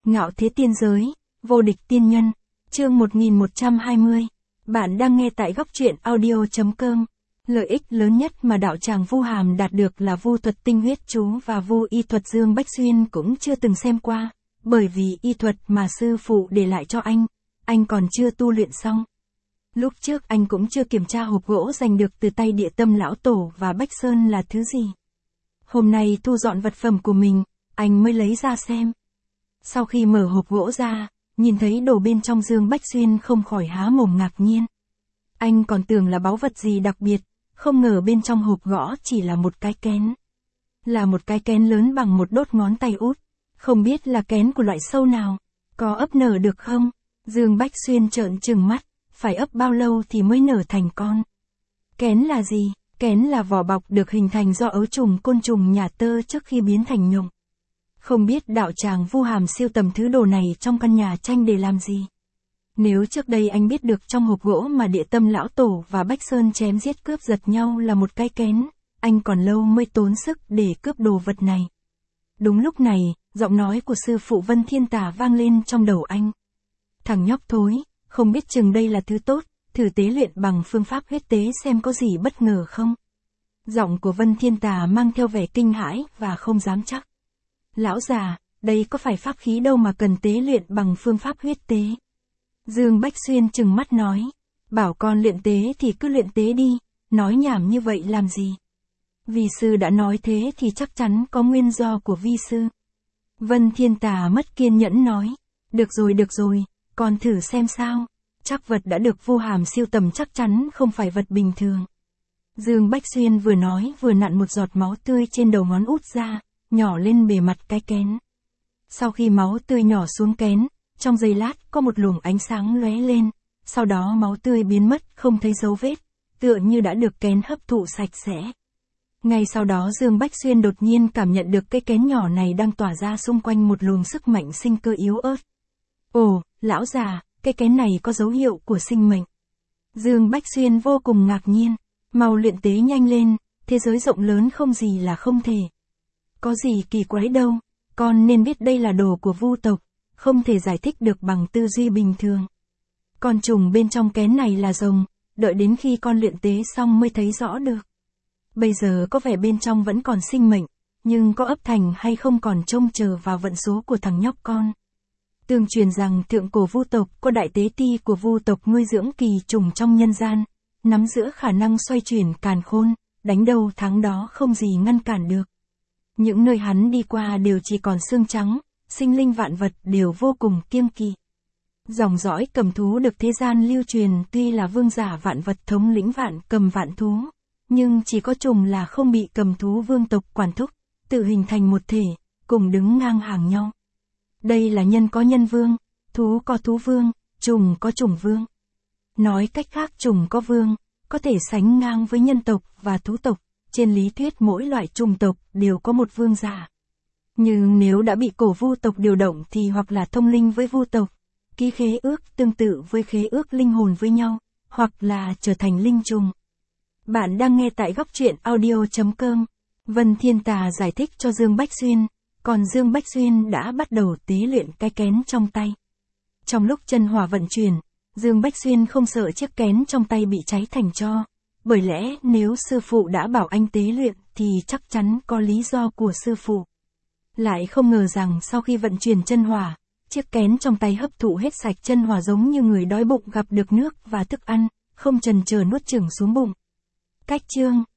Ngạo thế tiên giới, vô địch tiên nhân, chương 1120. Bạn đang nghe tại góc truyện audio.com. Lợi ích lớn nhất mà đạo tràng Vu Hàm đạt được là vu thuật tinh huyết chú và vu y thuật Dương Bách Xuyên cũng chưa từng xem qua, bởi vì y thuật mà sư phụ để lại cho anh còn chưa tu luyện xong. Lúc trước anh cũng chưa kiểm tra hộp gỗ giành được từ tay Địa Tâm Lão Tổ và Bách Sơn là thứ gì. Hôm nay thu dọn vật phẩm của mình, anh mới lấy ra xem. Sau khi mở hộp gỗ ra, nhìn thấy đồ bên trong Dương Bách Xuyên không khỏi há mồm ngạc nhiên. Anh còn tưởng là báu vật gì đặc biệt, không ngờ bên trong hộp gỗ chỉ là một cái kén. Là một cái kén lớn bằng một đốt ngón tay út, không biết là kén của loại sâu nào, có ấp nở được không? Dương Bách Xuyên trợn trừng mắt, phải ấp bao lâu thì mới nở thành con? Kén là gì? Kén là vỏ bọc được hình thành do ấu trùng côn trùng nhà tơ trước khi biến thành nhộng. Không biết đạo tràng Vu Hàm siêu tầm thứ đồ này trong căn nhà tranh để làm gì? Nếu trước đây anh biết được trong hộp gỗ mà Địa Tâm Lão Tổ và Bách Sơn chém giết cướp giật nhau là một cái kén, anh còn lâu mới tốn sức để cướp đồ vật này. Đúng lúc này, giọng nói của sư phụ Vân Thiên Tà vang lên trong đầu anh. Thằng nhóc thối, không biết chừng đây là thứ tốt, thử tế luyện bằng phương pháp huyết tế xem có gì bất ngờ không? Giọng của Vân Thiên Tà mang theo vẻ kinh hãi và không dám chắc. Lão già, đây có phải pháp khí đâu mà cần tế luyện bằng phương pháp huyết tế. Dương Bách Xuyên trừng mắt nói, bảo con luyện tế thì cứ luyện tế đi, nói nhảm như vậy làm gì? Vi sư đã nói thế thì chắc chắn có nguyên do của vi sư. Vân Thiên Tà mất kiên nhẫn nói, được rồi, con thử xem sao, chắc vật đã được Vu Hàm siêu tầm chắc chắn không phải vật bình thường. Dương Bách Xuyên vừa nói vừa nặn một giọt máu tươi trên đầu ngón út ra, nhỏ lên bề mặt cái kén. Sau khi máu tươi nhỏ xuống kén, trong giây lát có một luồng ánh sáng lóe lên, sau đó máu tươi biến mất không thấy dấu vết, tựa như đã được kén hấp thụ sạch sẽ. Ngay sau đó Dương Bách Xuyên đột nhiên cảm nhận được cái kén nhỏ này đang tỏa ra xung quanh một luồng sức mạnh sinh cơ yếu ớt. Ồ, lão già, cái kén này có dấu hiệu của sinh mệnh. Dương Bách Xuyên vô cùng ngạc nhiên, mau luyện tế nhanh lên, thế giới rộng lớn không gì là không thể. Có gì kỳ quái đâu, con nên biết đây là đồ của Vu tộc, không thể giải thích được bằng tư duy bình thường. Con trùng bên trong kén này là rồng, đợi đến khi con luyện tế xong mới thấy rõ được. Bây giờ có vẻ bên trong vẫn còn sinh mệnh, nhưng có ấp thành hay không còn trông chờ vào vận số của thằng nhóc con. Tương truyền rằng thượng cổ Vu tộc có đại tế ti của Vu tộc nuôi dưỡng kỳ trùng trong nhân gian, nắm giữ khả năng xoay chuyển càn khôn, đánh đầu thắng đó không gì ngăn cản được. Những nơi hắn đi qua đều chỉ còn xương trắng, sinh linh vạn vật đều vô cùng kiêng kỵ. Dòng dõi cầm thú được thế gian lưu truyền tuy là vương giả vạn vật thống lĩnh vạn cầm vạn thú, nhưng chỉ có trùng là không bị cầm thú vương tộc quản thúc, tự hình thành một thể, cùng đứng ngang hàng nhau. Đây là nhân có nhân vương, thú có thú vương, trùng có trùng vương. Nói cách khác trùng có vương, có thể sánh ngang với nhân tộc và thú tộc, trên lý thuyết mỗi loại trùng tộc đều có một vương giả. Nhưng nếu đã bị cổ Vu tộc điều động thì hoặc là thông linh với Vu tộc, ký khế ước tương tự với khế ước linh hồn với nhau, hoặc là trở thành linh trùng. Bạn đang nghe tại góc truyện audio.com. Vân Thiên Tà giải thích cho Dương Bách Xuyên, còn Dương Bách Xuyên đã bắt đầu tế luyện cái kén trong tay. Trong lúc chân hỏa vận chuyển, Dương Bách Xuyên không sợ chiếc kén trong tay bị cháy thành tro, bởi lẽ nếu sư phụ đã bảo anh tế luyện thì chắc chắn có lý do của sư phụ. Lại không ngờ rằng sau khi vận chuyển chân hỏa, chiếc kén trong tay hấp thụ hết sạch chân hỏa giống như người đói bụng gặp được nước và thức ăn, không chần chờ nuốt chửng xuống bụng. Cách chương